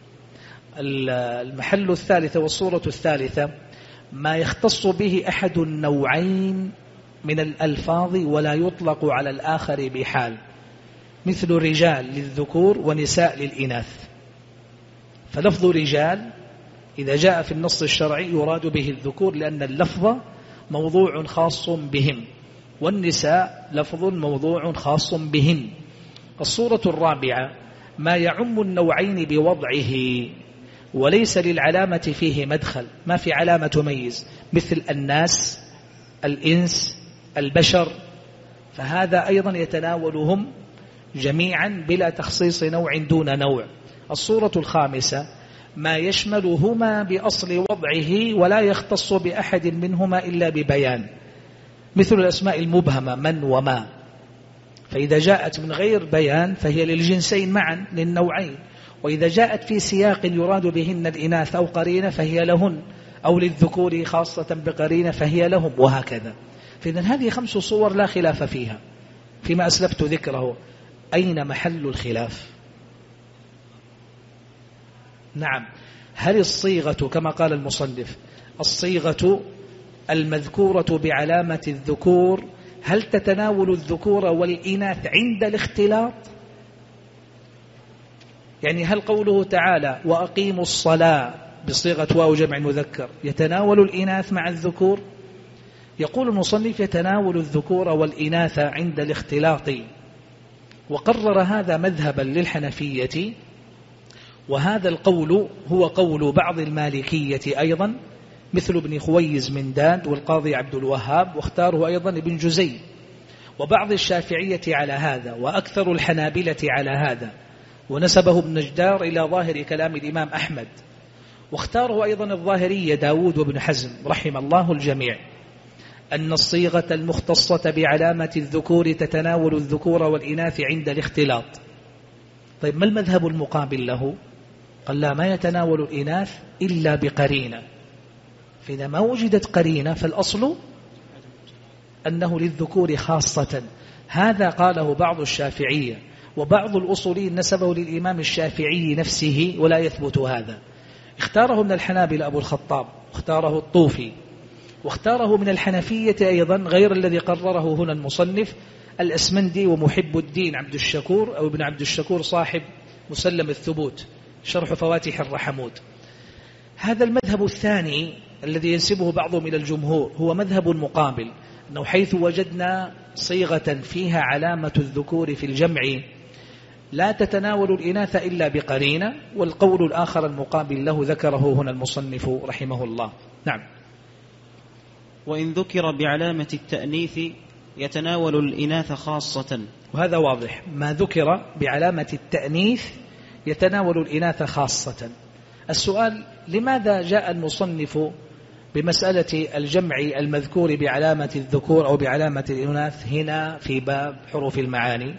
المحل الثالث والصورة الثالثة: ما يختص به أحد النوعين من الألفاظ ولا يطلق على الآخر بحال، مثل رجال للذكور ونساء للإناث. فلفظ رجال إذا جاء في النص الشرعي يراد به الذكور لأن اللفظ موضوع خاص بهم، والنساء لفظ موضوع خاص بهن. الصورة الرابعة: ما يعم النوعين بوضعه وليس للعلامة فيه مدخل، ما في علامة تميز، مثل الناس، الإنس، البشر، فهذا أيضا يتناولهم جميعا بلا تخصيص نوع دون نوع. الصورة الخامسة: ما يشملهما بأصل وضعه ولا يختص بأحد منهما إلا ببيان، مثل الأسماء المبهمة من وما، فإذا جاءت من غير بيان فهي للجنسين معا للنوعين، وإذا جاءت في سياق يراد بهن الإناث أو قرينة فهي لهن، أو للذكور خاصة بقرينة فهي لهم، وهكذا. فإذن هذه 5 صور لا خلاف فيها فيما أسلفت ذكره. أين محل الخلاف؟ نعم، هل الصيغة كما قال المصنف الصيغة المذكورة بعلامة الذكور هل تتناول الذكور والإناث عند الاختلاط؟ يعني هل قوله تعالى وأقيموا الصلاة بصيغة واو جمع مذكر يتناول الإناث مع الذكور؟ يقول المصنف يتناول الذكور والإناث عند الاختلاط، وقرر هذا مذهبا للحنفية، وهذا القول هو قول بعض المالكية أيضا، مثل ابن خويز من داد والقاضي عبد الوهاب، واختاره أيضا ابن جزي، وبعض الشافعية على هذا، وأكثر الحنابلة على هذا، ونسبه ابن نجدار إلى ظاهر كلام الإمام أحمد، واختاره أيضا الظاهرية داود وابن حزم رحم الله الجميع، أن الصيغة المختصة بعلامة الذكور تتناول الذكور والإناث عند الاختلاط. طيب ما المذهب المقابل له؟ قال لا، ما يتناول الإناث إلا بقرينة، فإذا ما وجدت قرينة فالأصل أنه للذكور خاصة. هذا قاله بعض الشافعية، وبعض الأصوليين نسبه للإمام الشافعي نفسه ولا يثبت هذا. اختاره من الحنابلة أبو الخطاب، واختاره الطوفي، واختاره من الحنفية أيضا غير الذي قرره هنا المصنف، الأسمندي ومحب الدين عبد الشكور أو ابن عبد الشكور صاحب مسلم الثبوت شرح فواتح الرحمود. هذا المذهب الثاني الذي ينسبه بعضهم إلى الجمهور هو مذهب مقابل، أنه حيث وجدنا صيغة فيها علامة الذكور في الجمع لا تتناول الإناث إلا بقرينة، والقول الآخر المقابل له ذكره هنا المصنف رحمه الله. نعم. وإن ذكر بعلامة التأنيث يتناول الإناث خاصة، وهذا واضح، ما ذكر بعلامة التأنيث يتناول الإناث خاصة. السؤال: لماذا جاء المصنف بمسألة الجمع المذكور بعلامة الذكور أو بعلامة الإناث هنا في باب حروف المعاني؟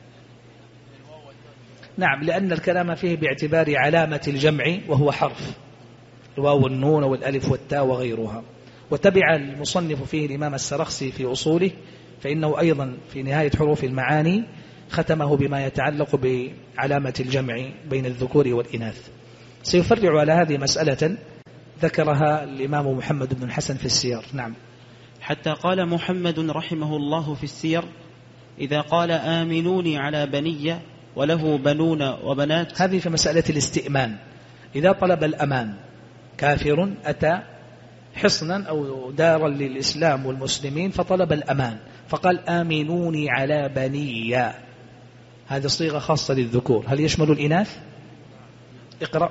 نعم، لأن الكلام فيه باعتبار علامة الجمع وهو حرف، الواو والنون والألف والتاء وغيرها. وتبع المصنف فيه الإمام السرخسي في أصوله، فإنه أيضا في نهاية حروف المعاني ختمه بما يتعلق بعلامة الجمع بين الذكور والإناث. سيفرع على هذه مسألة ذكرها الإمام محمد بن الحسن في السير. نعم. حتى قال محمد رحمه الله في السير: إذا قال آمنوني على بني وله بنون وبنات. هذه في مسألة الاستئمان، إذا طلب الأمان، كافر أتى حصنا أو دارا للإسلام والمسلمين فطلب الأمان فقال آمنوني على بني، هذه صيغة خاصة للذكور، هل يشمل الإناث؟ اقرأ.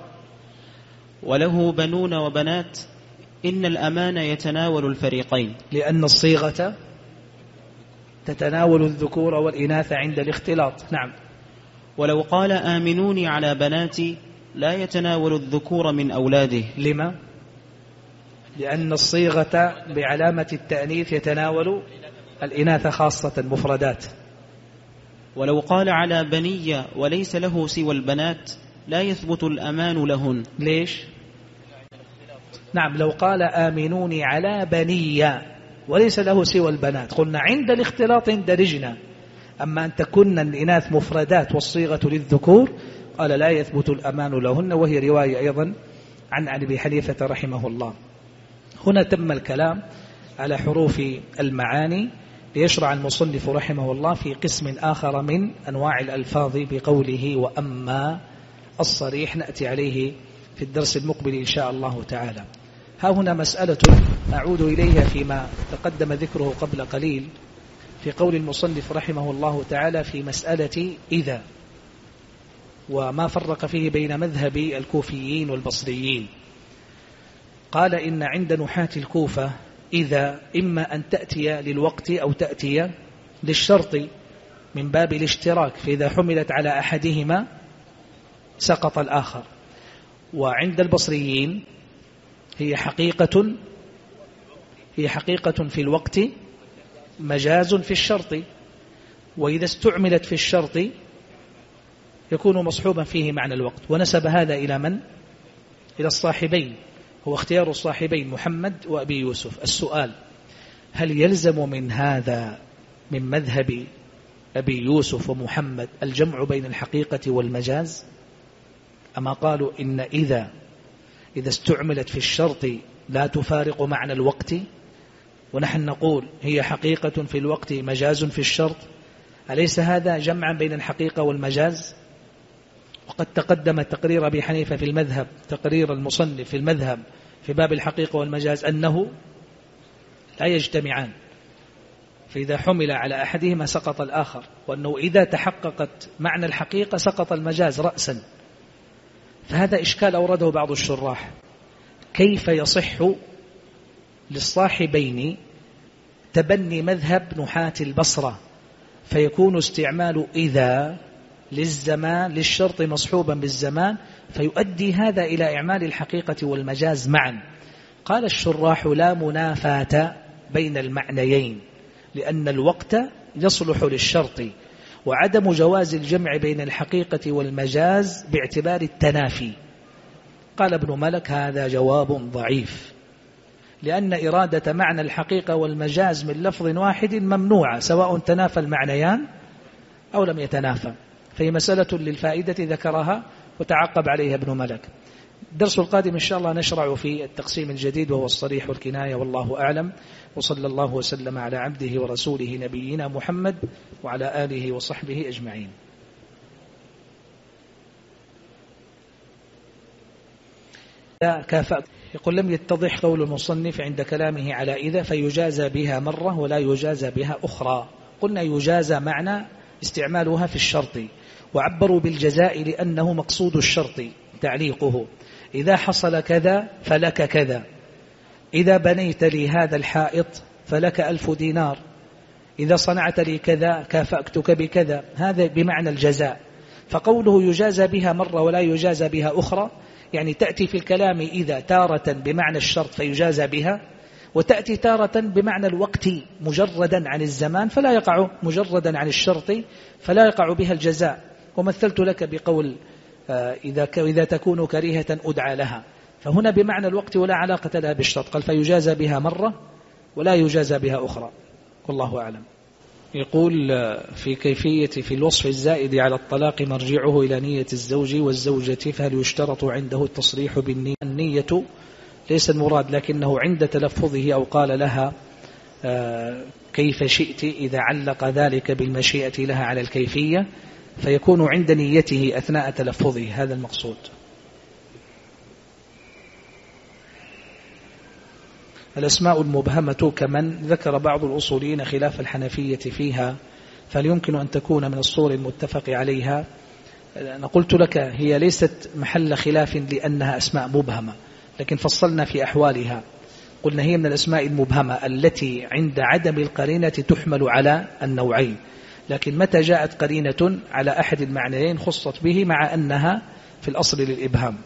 وله بنون وبنات إن الأمان يتناول الفريقين، لأن الصيغة تتناول الذكور والإناث عند الاختلاط. نعم. ولو قال آمنوني على بناتي لا يتناول الذكور من أولاده. لما؟ لأن الصيغة بعلامة التأنيث يتناول الإناث خاصة مفردات. ولو قال على بني وليس له سوى البنات لا يثبت الأمان لهن. ليش؟ نعم، لو قال آمنوني على بني وليس له سوى البنات قلنا عند الاختلاط اندرجنا، أما أن تكون الإناث مفردات والصيغة للذكور قال لا يثبت الأمان لهن، وهي رواية أيضا عن أبي حنيفة رحمه الله. هنا تم الكلام على حروف المعاني، ليشرع المصنف رحمه الله في قسم آخر من أنواع الألفاظ بقوله وأما الصريح، نأتي عليه في الدرس المقبل إن شاء الله تعالى. ها هنا مسألة أعود إليها فيما تقدم ذكره قبل قليل في قول المصنف رحمه الله تعالى في مسألة إذا، وما فرق فيه بين مذهب الكوفيين والبصريين. قال إن عند نحاة الكوفة إذا إما أن تأتي للوقت أو تأتي للشرط من باب الاشتراك، فإذا حملت على أحدهما سقط الآخر. وعند البصريين هي حقيقة في الوقت مجاز في الشرط، وإذا استعملت في الشرط يكون مصحوبا فيه معنى الوقت. ونسب هذا إلى من؟ إلى الصاحبين، هو اختيار الصاحبين محمد وأبي يوسف. السؤال: هل يلزم من هذا من مذهب أبي يوسف ومحمد الجمع بين الحقيقة والمجاز؟ أما قالوا إن إذا استعملت في الشرط لا تفارق معنى الوقت، ونحن نقول هي حقيقة في الوقت مجاز في الشرط، أليس هذا جمعا بين الحقيقة والمجاز؟ وقد تقدم تقرير أبي حنيفة في المذهب، تقرير المصنف في المذهب في باب الحقيقة والمجاز أنه لا يجتمعان، فإذا حمل على أحدهما سقط الآخر، وأنه إذا تحققت معنى الحقيقة سقط المجاز رأسا. فهذا إشكال أورده بعض الشراح، كيف يصح للصاحبين تبني مذهب نحاة البصرة، فيكون استعمال إذا للزمان للشرط مصحوبا بالزمان، فيؤدي هذا إلى إعمال الحقيقة والمجاز معا. قال الشراح: لا منافاة بين المعنيين، لأن الوقت يصلح للشرط، وعدم جواز الجمع بين الحقيقة والمجاز باعتبار التنافي. قال ابن ملك: هذا جواب ضعيف، لأن إرادة معنى الحقيقة والمجاز من لفظ واحد ممنوعة، سواء تنافى المعنيان أو لم يتنافى، فهي مسألة للفائدة ذكرها وتعقب عليها ابن ملك. الدرس القادم إن شاء الله نشرع في التقسيم الجديد، وهو الصريح والكناية، والله أعلم. وصلى الله وسلم على عبده ورسوله نبينا محمد وعلى آله وصحبه أجمعين. يقول: لم يتضح قول المصنف عند كلامه على إذا فيجازى بها مرة ولا يجازى بها أخرى. قلنا يجازى معنى استعمالها في الشرط، وعبروا بالجزاء لأنه مقصود الشرط تعليقه: إذا حصل كذا فلك كذا، إذا بنيت لي هذا الحائط فلك 1000 دينار، إذا صنعت لي كذا كافأتك بكذا، هذا بمعنى الجزاء. فقوله يجازى بها مرة ولا يجازى بها أخرى، يعني تأتي في الكلام إذا تارة بمعنى الشرط فيجازى بها، وتأتي تارة بمعنى الوقت مجردا عن الزمان فلا يقع، مجردا عن الشرط فلا يقع بها الجزاء. ومثلت لك بقول: إذا تكون كريهة أدعى لها، فهنا بمعنى الوقت ولا علاقة لها بالشرط. قال: فيجازى بها مرة ولا يجازى بها أخرى، والله أعلم. يقول: في الوصف الزائد على الطلاق مرجعه إلى نية الزوج والزوجة، فهل يشترط عنده التصريح بالنية؟ النية ليس المراد، لكنه عند تلفظه أو قال لها كيف شئت، إذا علق ذلك بالمشيئة لها على الكيفية، فيكون عند نيته أثناء تلفظه، هذا المقصود. الأسماء المبهمة كمن ذكر بعض الأصوليين خلاف الحنفية فيها، فهل يمكن أن تكون من الصور المتفق عليها؟ أنا قلت لك هي ليست محل خلاف لأنها أسماء مبهمة، لكن فصلنا في أحوالها. قلنا هي من الأسماء المبهمة التي عند عدم القرينة تحمل على النوعين، لكن متى جاءت قرينة على أحد المعنيين خصت به، مع أنها في الأصل للإبهام.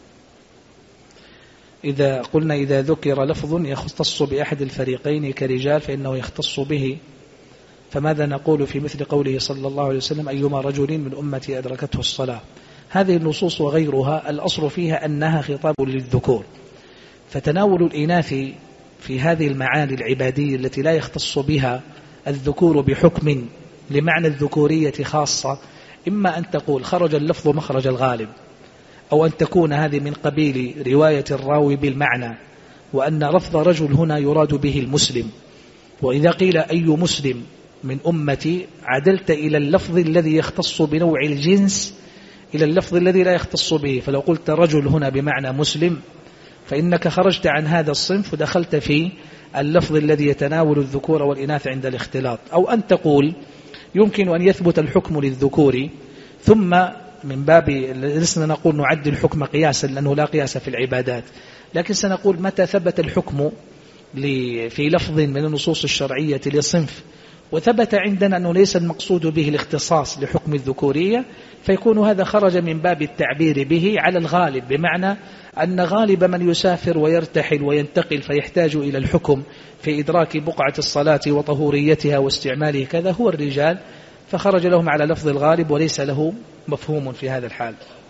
إذا قلنا إذا ذكر لفظ يختص بأحد الفريقين كرجال فإنه يختص به، فماذا نقول في مثل قوله صلى الله عليه وسلم: أيما رجل من أمتي أدركته الصلاة؟ هذه النصوص وغيرها الأصل فيها أنها خطاب للذكور، فتناول الإناث في هذه المعاني العبادية التي لا يختص بها الذكور بحكم لمعنى الذكورية خاصة، إما أن تقول خرج اللفظ مخرج الغالب، أو أن تكون هذه من قبيل رواية الراوي بالمعنى، وأن لفظ رجل هنا يراد به المسلم، وإذا قيل أي مسلم من أمتي عدلت إلى اللفظ الذي يختص بنوع الجنس إلى اللفظ الذي لا يختص به. فلو قلت رجل هنا بمعنى مسلم فإنك خرجت عن هذا الصنف ودخلت في اللفظ الذي يتناول الذكور والإناث عند الاختلاط. أو أن تقول يمكن أن يثبت الحكم للذكور، ثم من باب لسنا نقول نعد الحكم قياسا لأنه لا قياس في العبادات، لكن سنقول متى ثبت الحكم في لفظ من النصوص الشرعية لصنف وثبت عندنا أنه ليس المقصود به الاختصاص لحكم الذكورية، فيكون هذا خرج من باب التعبير به على الغالب، بمعنى أن غالب من يسافر ويرتحل وينتقل فيحتاج إلى الحكم في إدراك بقعة الصلاة وطهوريتها واستعماله كذا هو الرجال، فخرج لهم على لفظ الغالب وليس له مفهوم في هذا الحال.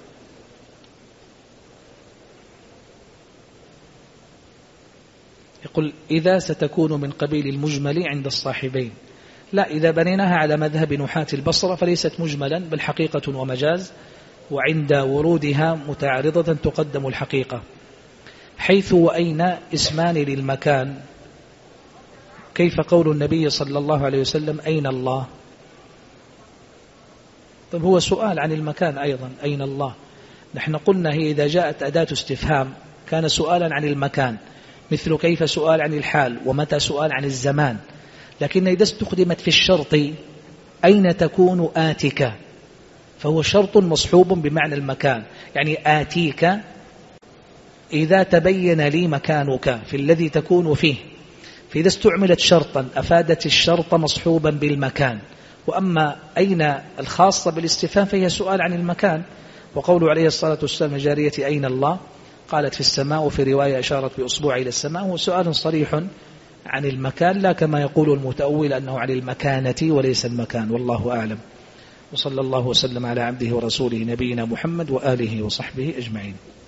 يقول: إذا ستكون من قبيل المجمل عند الصاحبين. لا، إذا بنيناها على مذهب نحاة البصرة فليست مجملا بل حقيقة ومجاز، وعند ورودها متعارضة تقدم الحقيقة. حيث وأين اسمان للمكان، كيف قول النبي صلى الله عليه وسلم: أين الله؟ طيب هو سؤال عن المكان أيضا، أين الله؟ نحن قلنا هي إذا جاءت أداة استفهام كان سؤالا عن المكان، مثل كيف سؤال عن الحال، ومتى سؤال عن الزمان. لكن إذا استخدمت في الشرط أين تكون آتك، فهو شرط مصحوب بمعنى المكان، يعني آتيك إذا تبين لي مكانك في الذي تكون فيه. فإذا استعملت شرطا أفادت الشرط مصحوبا بالمكان. وأما أين الخاصة بالاستفهام فهي سؤال عن المكان. وقوله عليه الصلاة والسلام جارية أين الله؟ قالت في السماء، وفي رواية أشارت بأصبع إلى السماء. هو سؤال صريح عن المكان، لا كما يقول المتأول أنه عن المكانة وليس المكان. والله أعلم. وصلى الله وسلم على عبده ورسوله نبينا محمد وآله وصحبه أجمعين.